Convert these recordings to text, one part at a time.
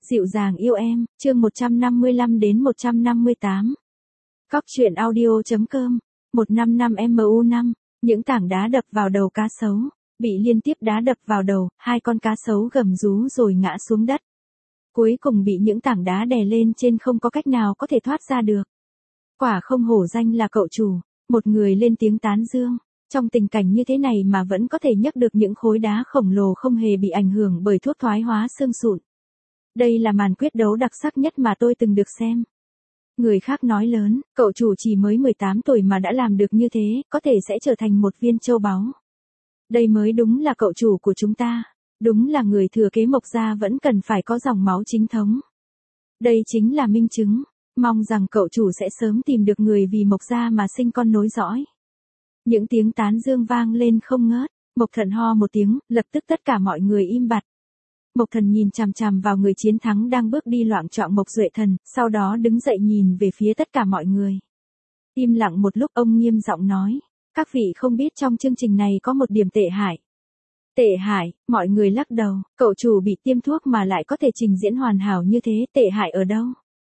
Dịu dàng yêu em, chương 155 đến 158. Cóc truyện audio.com, 155 MU5, những tảng đá đập vào đầu cá sấu, bị liên tiếp đá đập vào đầu, hai con cá sấu gầm rú rồi ngã xuống đất. Cuối cùng bị những tảng đá đè lên trên không có cách nào có thể thoát ra được. Quả không hổ danh là cậu chủ, một người lên tiếng tán dương. Trong tình cảnh như thế này mà vẫn có thể nhấc được những khối đá khổng lồ không hề bị ảnh hưởng bởi thuốc thoái hóa xương sụn. Đây là màn quyết đấu đặc sắc nhất mà tôi từng được xem. Người khác nói lớn, cậu chủ chỉ mới 18 tuổi mà đã làm được như thế, có thể sẽ trở thành một viên châu báu. Đây mới đúng là cậu chủ của chúng ta. Đúng là người thừa kế Mộc gia vẫn cần phải có dòng máu chính thống. Đây chính là minh chứng. Mong rằng cậu chủ sẽ sớm tìm được người vì Mộc gia mà sinh con nối dõi. Những tiếng tán dương vang lên không ngớt. Mộc Thần ho một tiếng, lập tức tất cả mọi người im bặt. Mộc Thần nhìn chằm chằm vào người chiến thắng đang bước đi loạng choạng Mộc Duệ Thần, sau đó đứng dậy nhìn về phía tất cả mọi người. Im lặng một lúc ông nghiêm giọng nói, các vị không biết trong chương trình này có một điểm tệ hại. Tệ hại, mọi người lắc đầu, cậu chủ bị tiêm thuốc mà lại có thể trình diễn hoàn hảo như thế, tệ hại ở đâu?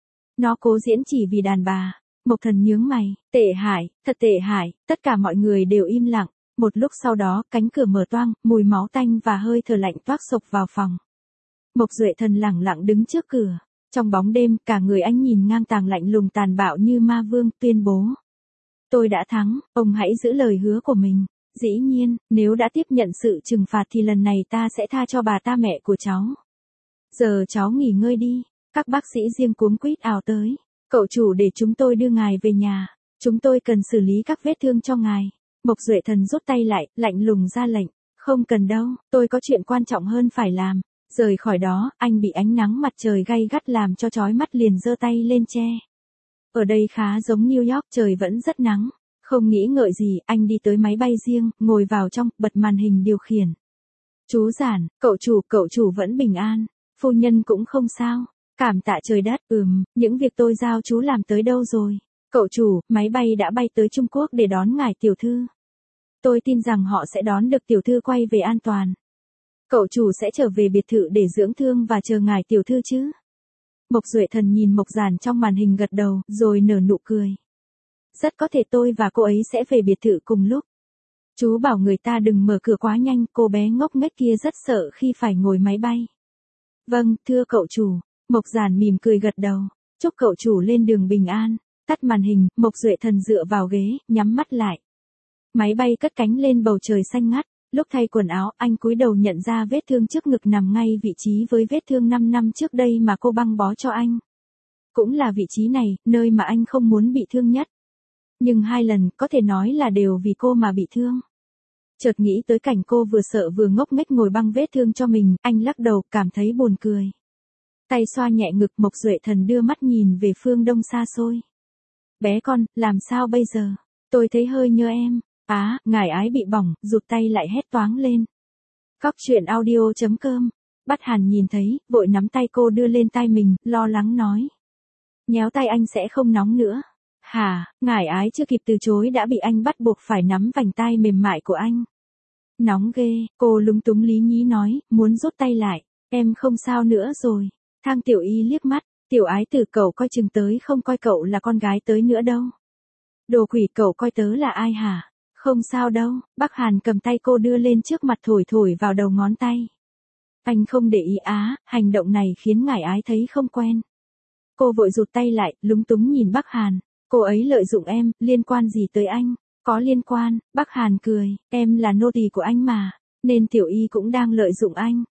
Nó cố diễn chỉ vì đàn bà. Mộc Thần nhướng mày, tệ hại, thật tệ hại, tất cả mọi người đều im lặng. Một lúc sau đó, cánh cửa mở toang, mùi máu tanh và hơi thở lạnh toát xộc vào phòng. Mộc Duệ Thần lẳng lặng đứng trước cửa. Trong bóng đêm, cả người anh nhìn ngang tàng lạnh lùng tàn bạo như ma vương, tuyên bố. Tôi đã thắng, ông hãy giữ lời hứa của mình. Dĩ nhiên, nếu đã tiếp nhận sự trừng phạt thì lần này ta sẽ tha cho bà ta mẹ của cháu. Giờ cháu nghỉ ngơi đi. Các bác sĩ riêng cuống quýt ào tới. Cậu chủ để chúng tôi đưa ngài về nhà. Chúng tôi cần xử lý các vết thương cho ngài. Mộc Duệ Thần rút tay lại, lạnh lùng ra lệnh. Không cần đâu, tôi có chuyện quan trọng hơn phải làm. Rời khỏi đó, anh bị ánh nắng mặt trời gay gắt làm cho chói mắt liền giơ tay lên che. Ở đây khá giống New York, trời vẫn rất nắng. Không nghĩ ngợi gì, anh đi tới máy bay riêng, ngồi vào trong, bật màn hình điều khiển. Chú Giản, cậu chủ vẫn bình an. Phu nhân cũng không sao. Cảm tạ trời đất, những việc tôi giao chú làm tới đâu rồi? Cậu chủ, máy bay đã bay tới Trung Quốc để đón ngài tiểu thư. Tôi tin rằng họ sẽ đón được tiểu thư quay về an toàn. Cậu chủ sẽ trở về biệt thự để dưỡng thương và chờ ngài tiểu thư chứ? Mộc Duệ Thần nhìn Mộc Giản trong màn hình gật đầu, rồi nở nụ cười. Rất có thể tôi và cô ấy sẽ về biệt thự cùng lúc. Chú bảo người ta đừng mở cửa quá nhanh, cô bé ngốc nghếch kia rất sợ khi phải ngồi máy bay. Vâng, thưa cậu chủ. Mộc Giản mỉm cười gật đầu. Chúc cậu chủ lên đường bình an. Tắt màn hình, Mộc Duệ Thần dựa vào ghế, nhắm mắt lại. Máy bay cất cánh lên bầu trời xanh ngắt. Lúc thay quần áo, anh cúi đầu nhận ra vết thương trước ngực nằm ngay vị trí với vết thương 5 năm trước đây mà cô băng bó cho anh. Cũng là vị trí này, nơi mà anh không muốn bị thương nhất. Nhưng 2 lần, có thể nói là đều vì cô mà bị thương. Chợt nghĩ tới cảnh cô vừa sợ vừa ngốc nghếch ngồi băng vết thương cho mình, anh lắc đầu, cảm thấy buồn cười. Tay xoa nhẹ ngực, Mộc Duệ Thần đưa mắt nhìn về phương đông xa xôi. Bé con, làm sao bây giờ? Tôi thấy hơi nhớ em. Ngài ái bị bỏng, rụt tay lại hét toáng lên. Cóc truyện audio.com. Bát Hàn nhìn thấy, vội nắm tay cô đưa lên tai mình, lo lắng nói. Nhéo tay anh sẽ không nóng nữa. Hả, ngài ái chưa kịp từ chối đã bị anh bắt buộc phải nắm vành tai mềm mại của anh. Nóng ghê, cô lúng túng lý nhí nói, muốn rút tay lại. Em không sao nữa rồi. Thang Tiểu Y liếc mắt, Tiểu Ái Tử, cậu coi chừng tới không coi cậu là con gái tới nữa đâu. Đồ quỷ, cậu coi tớ là ai hả? Không sao đâu. Bác Hàn cầm tay cô đưa lên trước mặt thổi thổi vào đầu ngón tay. Anh không để ý hành động này khiến ngải ái thấy không quen. Cô vội rụt tay lại, lúng túng nhìn Bác Hàn. Cô ấy lợi dụng em, liên quan gì tới anh? Có liên quan. Bác Hàn cười, em là nô tỳ của anh mà, nên Tiểu Y cũng đang lợi dụng anh.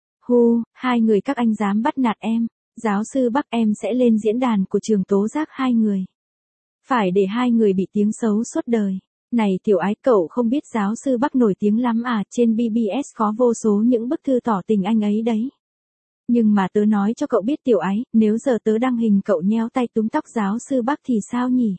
Hai người các anh dám bắt nạt em. Giáo sư Bắc, em sẽ lên diễn đàn của trường tố giác hai người. Phải để hai người bị tiếng xấu suốt đời. Này Tiểu Ái, cậu không biết giáo sư Bắc nổi tiếng lắm trên BBS có vô số những bức thư tỏ tình anh ấy đấy. Nhưng mà tớ nói cho cậu biết Tiểu Ái, nếu giờ tớ đăng hình cậu nhéo tay túm tóc giáo sư Bắc thì sao nhỉ?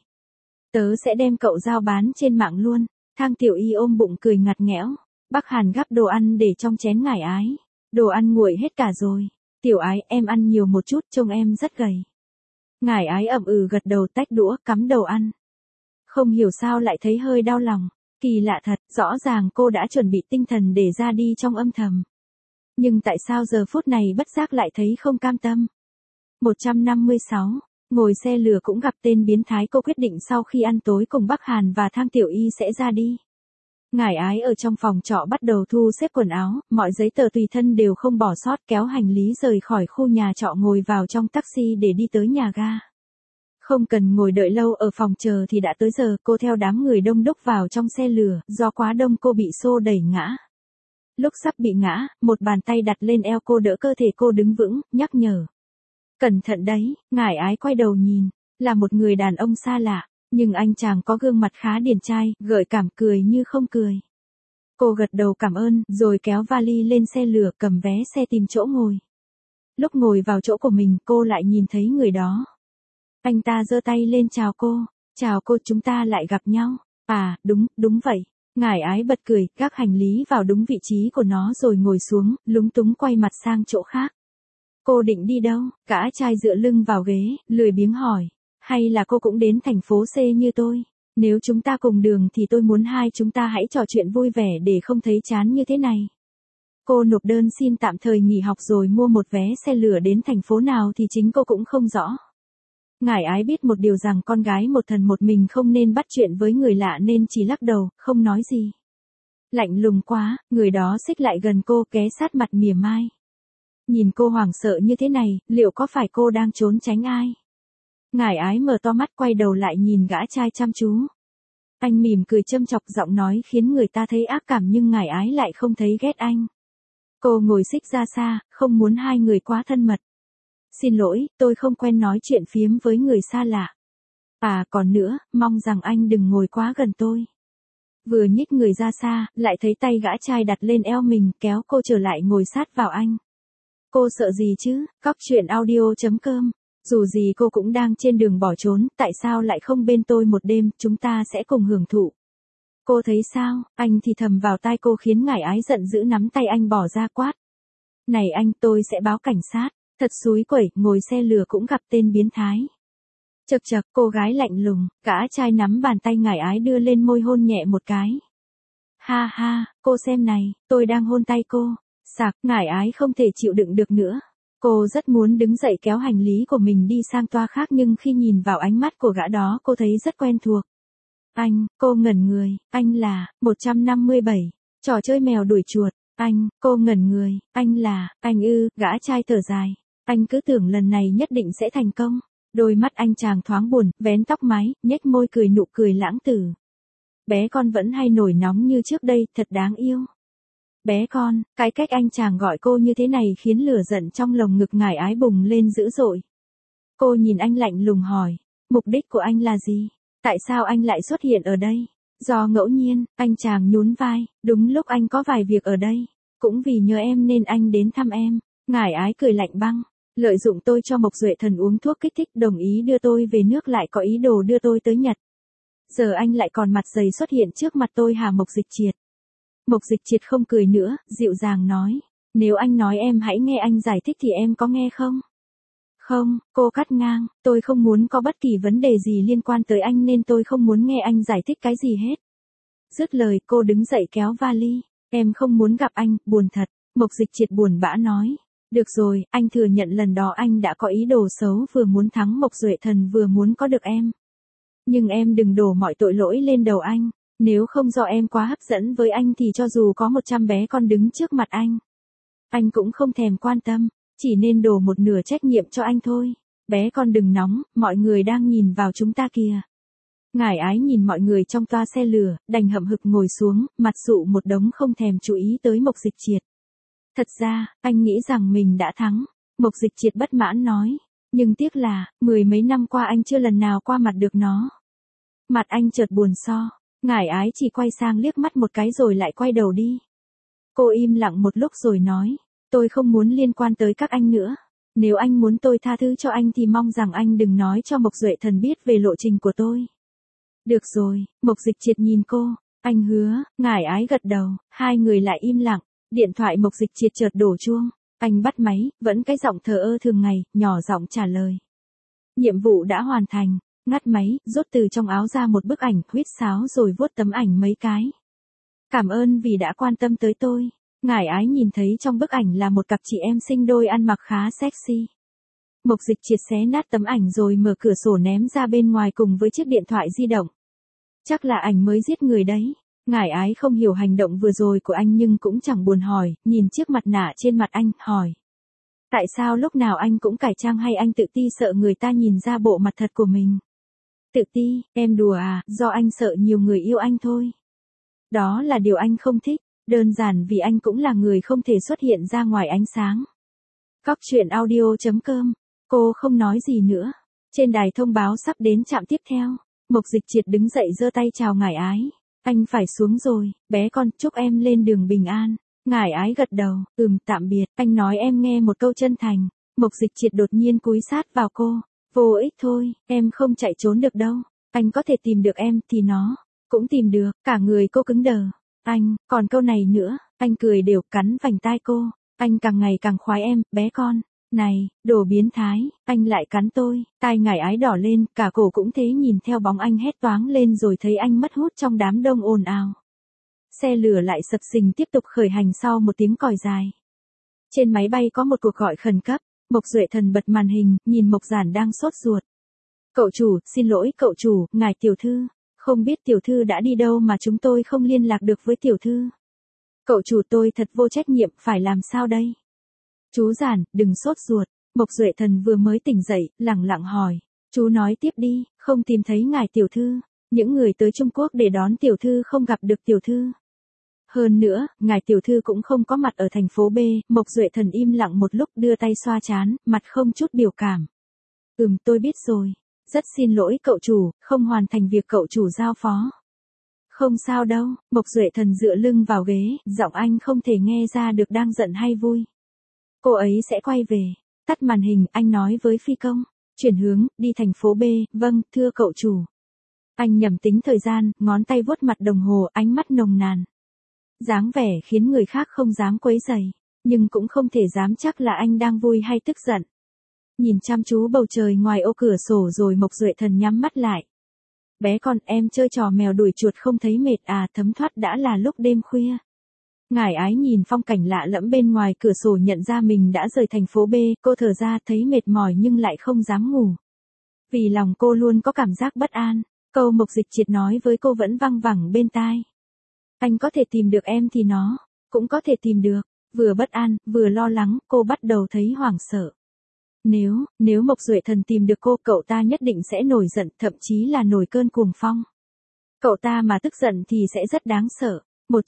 Tớ sẽ đem cậu giao bán trên mạng luôn. Thang Tiểu Y ôm bụng cười ngặt nghẽo. Bác Hàn gắp đồ ăn để trong chén ngải ái. Đồ ăn nguội hết cả rồi. Tiểu Ái, em ăn nhiều một chút, trông em rất gầy. Ngải ái gật đầu, tách đũa, cắm đầu ăn. Không hiểu sao lại thấy hơi đau lòng. Kỳ lạ thật, rõ ràng cô đã chuẩn bị tinh thần để ra đi trong âm thầm. Nhưng tại sao giờ phút này bất giác lại thấy không cam tâm? 156. Ngồi xe lửa cũng gặp tên biến thái. Cô quyết định sau khi ăn tối cùng Bắc Hàn và Thang Tiểu Y sẽ ra đi. Ngải Ái ở trong phòng trọ bắt đầu thu xếp quần áo, mọi giấy tờ tùy thân đều không bỏ sót, kéo hành lý rời khỏi khu nhà trọ ngồi vào trong taxi để đi tới nhà ga. Không cần ngồi đợi lâu ở phòng chờ thì đã tới giờ, cô theo đám người đông đúc vào trong xe lửa, do quá đông cô bị xô đẩy ngã. Lúc sắp bị ngã, một bàn tay đặt lên eo cô đỡ cơ thể cô đứng vững, nhắc nhở. Cẩn thận đấy. Ngải Ái quay đầu nhìn, là một người đàn ông xa lạ, nhưng anh chàng có gương mặt khá điển trai, gợi cảm, cười như không cười. Cô gật đầu cảm ơn, rồi kéo vali lên xe lửa, cầm vé xe tìm chỗ ngồi. Lúc ngồi vào chỗ của mình, cô lại nhìn thấy người đó. Anh ta giơ tay lên chào cô. Chào cô, chúng ta lại gặp nhau. À, đúng vậy. Ngải Ái bật cười, gác hành lý vào đúng vị trí của nó rồi ngồi xuống, lúng túng quay mặt sang chỗ khác. Cô định đi đâu? Gã trai dựa lưng vào ghế, lười biếng hỏi. Hay là cô cũng đến thành phố C như tôi? Nếu chúng ta cùng đường thì tôi muốn hai chúng ta hãy trò chuyện vui vẻ để không thấy chán như thế này. Cô nộp đơn xin tạm thời nghỉ học rồi mua một vé xe lửa đến thành phố nào thì chính cô cũng không rõ. Ngải Ái biết một điều rằng con gái một thần một mình không nên bắt chuyện với người lạ nên chỉ lắc đầu, không nói gì. Lạnh lùng quá, người đó xích lại gần cô, ghé sát mặt mỉa mai. Nhìn cô hoảng sợ như thế này, liệu có phải cô đang trốn tránh ai? Ngải Ái mở to mắt quay đầu lại nhìn gã trai chăm chú. Anh mỉm cười châm chọc, giọng nói khiến người ta thấy ác cảm nhưng Ngải Ái lại không thấy ghét anh. Cô ngồi xích ra xa, không muốn hai người quá thân mật. Xin lỗi, tôi không quen nói chuyện phiếm với người xa lạ. À còn nữa, mong rằng anh đừng ngồi quá gần tôi. Vừa nhích người ra xa, lại thấy tay gã trai đặt lên eo mình, kéo cô trở lại ngồi sát vào anh. Cô sợ gì chứ? Cóc.audio.com. Dù gì cô cũng đang trên đường bỏ trốn, tại sao lại không bên tôi một đêm, chúng ta sẽ cùng hưởng thụ. Cô thấy sao? Anh thì thầm vào tai cô khiến Ngải Ái giận dữ nắm tay anh bỏ ra quát. Này anh, tôi sẽ báo cảnh sát. Thật xúi quẩy, ngồi xe lửa cũng gặp tên biến thái. Chậc chậc, cô gái lạnh lùng, gã trai nắm bàn tay Ngải Ái đưa lên môi hôn nhẹ một cái. Ha ha, cô xem này, tôi đang hôn tay cô. Sạc, Ngải Ái không thể chịu đựng được nữa. Cô rất muốn đứng dậy kéo hành lý của mình đi sang toa khác nhưng khi nhìn vào ánh mắt của gã đó cô thấy rất quen thuộc. Anh, cô ngẩn người, anh là, 157, trò chơi mèo đuổi chuột. Anh, cô ngẩn người, anh là, anh ư, gã trai thở dài. Anh cứ tưởng lần này nhất định sẽ thành công. Đôi mắt anh chàng thoáng buồn, vén tóc mái, nhếch môi cười nụ cười lãng tử. Bé con vẫn hay nổi nóng như trước đây, thật đáng yêu. Bé con, cái cách anh chàng gọi cô như thế này khiến lửa giận trong lồng ngực Ngải Ái bùng lên dữ dội. Cô nhìn anh lạnh lùng hỏi, mục đích của anh là gì? Tại sao anh lại xuất hiện ở đây? Do ngẫu nhiên, anh chàng nhún vai, đúng lúc anh có vài việc ở đây. Cũng vì nhớ em nên anh đến thăm em. Ngải Ái cười lạnh băng. Lợi dụng tôi cho Mộc Duệ Thần uống thuốc kích thích, đồng ý đưa tôi về nước, lại có ý đồ đưa tôi tới Nhật. Giờ anh lại còn mặt dày xuất hiện trước mặt tôi hả Mộc Dịch Triệt? Mộc Dịch Triệt không cười nữa, dịu dàng nói. Nếu anh nói em hãy nghe anh giải thích thì em có nghe không? Không, cô cắt ngang, tôi không muốn có bất kỳ vấn đề gì liên quan tới anh nên tôi không muốn nghe anh giải thích cái gì hết. Dứt lời cô đứng dậy kéo vali. Em không muốn gặp anh, buồn thật. Mộc Dịch Triệt buồn bã nói. Được rồi, anh thừa nhận lần đó anh đã có ý đồ xấu, vừa muốn thắng Mộc Duệ Thần vừa muốn có được em. Nhưng em đừng đổ mọi tội lỗi lên đầu anh. Nếu không do em quá hấp dẫn với anh thì cho dù có 100 bé con đứng trước mặt anh cũng không thèm quan tâm, chỉ nên đổ một nửa trách nhiệm cho anh thôi. Bé con đừng nóng, mọi người đang nhìn vào chúng ta kìa. Ngải Ái nhìn mọi người trong toa xe lửa, đành hậm hực ngồi xuống, mặt sụ một đống không thèm chú ý tới Mộc Dịch Triệt. Thật ra, anh nghĩ rằng mình đã thắng. Mộc Dịch Triệt bất mãn nói. Nhưng tiếc là, 10 mấy năm qua anh chưa lần nào qua mặt được nó. Mặt anh chợt buồn so. Ngải Ái chỉ quay sang liếc mắt một cái rồi lại quay đầu đi. Cô im lặng một lúc rồi nói. Tôi không muốn liên quan tới các anh nữa. Nếu anh muốn tôi tha thứ cho anh thì mong rằng anh đừng nói cho Mộc Duệ Thần biết về lộ trình của tôi. Được rồi, Mộc Dịch Triệt nhìn cô. Anh hứa. Ngải Ái gật đầu. Hai người lại im lặng. Điện thoại Mộc Dịch Triệt chợt đổ chuông. Anh bắt máy, vẫn cái giọng thờ ơ thường ngày, nhỏ giọng trả lời. Nhiệm vụ đã hoàn thành. Ngắt máy, rút từ trong áo ra một bức ảnh, huýt sáo rồi vuốt tấm ảnh mấy cái. Cảm ơn vì đã quan tâm tới tôi. Ngải Ái nhìn thấy trong bức ảnh là một cặp chị em sinh đôi ăn mặc khá sexy. Mộc Dịch Triệt xé nát tấm ảnh rồi mở cửa sổ ném ra bên ngoài cùng với chiếc điện thoại di động. Chắc là ảnh mới giết người đấy. Ngải Ái không hiểu hành động vừa rồi của anh nhưng cũng chẳng buồn hỏi, nhìn chiếc mặt nạ trên mặt anh, hỏi. Tại sao lúc nào anh cũng cải trang hay anh tự ti sợ người ta nhìn ra bộ mặt thật của mình? Tự ti, em đùa à, do anh sợ nhiều người yêu anh thôi. Đó là điều anh không thích, đơn giản vì anh cũng là người không thể xuất hiện ra ngoài ánh sáng. Cóc truyện audio.com, cô không nói gì nữa. Trên đài thông báo sắp đến trạm tiếp theo. Mộc Dịch Triệt đứng dậy giơ tay chào Ngải Ái. Anh phải xuống rồi, bé con, chúc em lên đường bình an. Ngải Ái gật đầu, tạm biệt, anh nói em nghe một câu chân thành. Mộc Dịch Triệt đột nhiên cúi sát vào cô. Vô ích thôi, em không chạy trốn được đâu. Anh có thể tìm được em thì nó cũng tìm được. Cả người cô cứng đờ. Anh, còn câu này nữa, anh cười đều cắn vành tai cô. Anh càng ngày càng khoái em, bé con. Này, đồ biến thái, anh lại cắn tôi. Tai Ngải Ái đỏ lên, cả cổ cũng thế, nhìn theo bóng anh hét toáng lên rồi thấy anh mất hút trong đám đông ồn ào. Xe lửa lại sập sình tiếp tục khởi hành sau một tiếng còi dài. Trên máy bay có một cuộc gọi khẩn cấp. Mộc Duệ Thần bật màn hình, nhìn Mộc Giản đang sốt ruột. Cậu chủ, xin lỗi cậu chủ, ngài tiểu thư. Không biết tiểu thư đã đi đâu mà chúng tôi không liên lạc được với tiểu thư. Cậu chủ, tôi thật vô trách nhiệm, phải làm sao đây? Chú Giản, đừng sốt ruột. Mộc Duệ Thần vừa mới tỉnh dậy, lẳng lặng hỏi. Chú nói tiếp đi, không tìm thấy ngài tiểu thư. Những người tới Trung Quốc để đón tiểu thư không gặp được tiểu thư. Hơn nữa, ngài tiểu thư cũng không có mặt ở thành phố B. Mộc Duệ Thần im lặng một lúc, đưa tay xoa trán, mặt không chút biểu cảm. Tôi biết rồi. Rất xin lỗi cậu chủ, không hoàn thành việc cậu chủ giao phó. Không sao đâu, Mộc Duệ Thần dựa lưng vào ghế, giọng anh không thể nghe ra được đang giận hay vui. Cô ấy sẽ quay về. Tắt màn hình, anh nói với phi công. Chuyển hướng, đi thành phố B, vâng, thưa cậu chủ. Anh nhẩm tính thời gian, ngón tay vuốt mặt đồng hồ, ánh mắt nồng nàn. Dáng vẻ khiến người khác không dám quấy rầy, nhưng cũng không thể dám chắc là anh đang vui hay tức giận. Nhìn chăm chú bầu trời ngoài ô cửa sổ rồi Mộc Duệ Thần nhắm mắt lại. Bé con, em chơi trò mèo đuổi chuột không thấy mệt à, thấm thoát đã là lúc đêm khuya. Ngải Ái nhìn phong cảnh lạ lẫm bên ngoài cửa sổ, nhận ra mình đã rời thành phố B, cô thở ra thấy mệt mỏi nhưng lại không dám ngủ. Vì lòng cô luôn có cảm giác bất an, câu Mộc Dịch Triệt nói với cô vẫn văng vẳng bên tai. Anh có thể tìm được em thì nó cũng có thể tìm được. Vừa bất an, vừa lo lắng, cô bắt đầu thấy hoảng sợ. Nếu Mộc Duệ Thần tìm được cô, cậu ta nhất định sẽ nổi giận, thậm chí là nổi cơn cuồng phong. Cậu ta mà tức giận thì sẽ rất đáng sợ.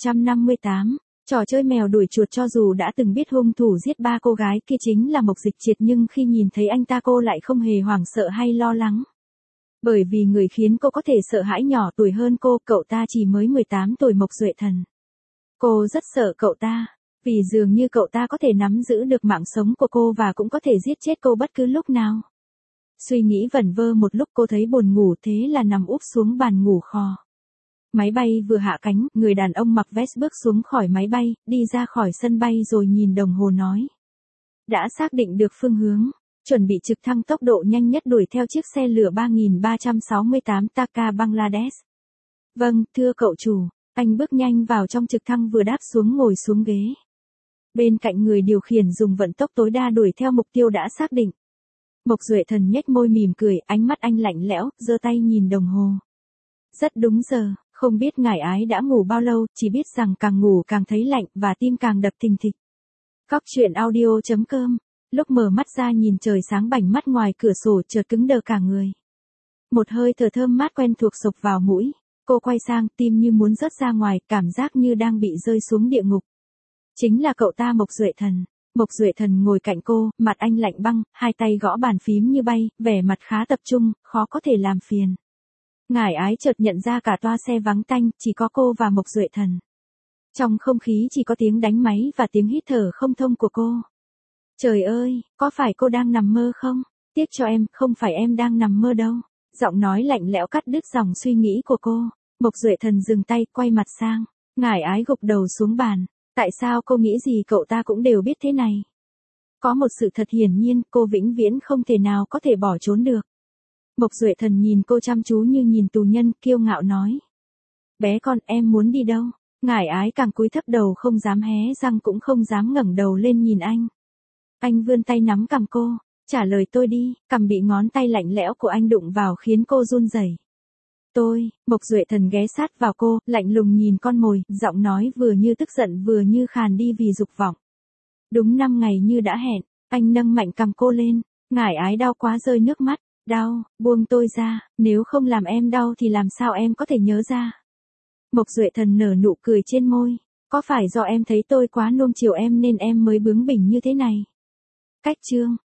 158. Trò chơi mèo đuổi chuột. Cho dù đã từng biết hung thủ giết 3 cô gái kia chính là Mộc Dịch Triệt, nhưng khi nhìn thấy anh ta cô lại không hề hoảng sợ hay lo lắng. Bởi vì người khiến cô có thể sợ hãi nhỏ tuổi hơn cô, cậu ta chỉ mới 18 tuổi. Mộc Duệ Thần. Cô rất sợ cậu ta, vì dường như cậu ta có thể nắm giữ được mạng sống của cô và cũng có thể giết chết cô bất cứ lúc nào. Suy nghĩ vẩn vơ một lúc, cô thấy buồn ngủ, thế là nằm úp xuống bàn ngủ khò. Máy bay vừa hạ cánh, người đàn ông mặc vest bước xuống khỏi máy bay, đi ra khỏi sân bay rồi nhìn đồng hồ nói. Đã xác định được phương hướng, chuẩn bị trực thăng tốc độ nhanh nhất đuổi theo chiếc xe lửa 3368 Taka Bangladesh. Vâng, thưa cậu chủ. Anh bước nhanh vào trong trực thăng, vừa đáp xuống ngồi xuống ghế. Bên cạnh người điều khiển dùng vận tốc tối đa đuổi theo mục tiêu đã xác định. Mộc Duệ Thần nhếch môi mỉm cười, ánh mắt anh lạnh lẽo, giơ tay nhìn đồng hồ. Rất đúng giờ, không biết Ngải Ái đã ngủ bao lâu, chỉ biết rằng càng ngủ càng thấy lạnh và tim càng đập thình thịch. Cóc truyện audio.com, lúc mở mắt ra nhìn trời sáng bảnh mắt ngoài cửa sổ, chợt cứng đờ cả người. Một hơi thở thơm mát quen thuộc xộc vào mũi. Cô quay sang, tim như muốn rớt ra ngoài, cảm giác như đang bị rơi xuống địa ngục. Chính là cậu ta, Mộc Duệ Thần. Mộc Duệ Thần ngồi cạnh cô, mặt anh lạnh băng, hai tay gõ bàn phím như bay, vẻ mặt khá tập trung, khó có thể làm phiền. Ngải Ái chợt nhận ra cả toa xe vắng tanh, chỉ có cô và Mộc Duệ Thần. Trong không khí chỉ có tiếng đánh máy và tiếng hít thở không thông của cô. Trời ơi, có phải cô đang nằm mơ không? Tiếc cho em, không phải em đang nằm mơ đâu. Giọng nói lạnh lẽo cắt đứt dòng suy nghĩ của cô. Mộc Duệ Thần dừng tay, quay mặt sang. Ngải Ái gục đầu xuống bàn. Tại sao cô nghĩ gì cậu ta cũng đều biết thế này? Có một sự thật hiển nhiên, cô vĩnh viễn không thể nào có thể bỏ trốn được. Mộc Duệ Thần nhìn cô chăm chú như nhìn tù nhân, kiêu ngạo nói. Bé con, em muốn đi đâu? Ngải Ái càng cúi thấp đầu, không dám hé răng cũng không dám ngẩng đầu lên nhìn anh. Anh vươn tay nắm cằm cô. Trả lời tôi đi, cằm bị ngón tay lạnh lẽo của anh đụng vào khiến cô run rẩy. Mộc Duệ Thần ghé sát vào cô, lạnh lùng nhìn con mồi, giọng nói vừa như tức giận vừa như khàn đi vì dục vọng. Đúng 5 ngày như đã hẹn, anh nâng mạnh cằm cô lên, ngải ái đau quá rơi nước mắt. Đau, buông tôi ra, nếu không làm em đau thì làm sao em có thể nhớ ra. Mộc Duệ Thần nở nụ cười trên môi, có phải do em thấy tôi quá nuông chiều em nên em mới bướng bỉnh như thế này? Cách chương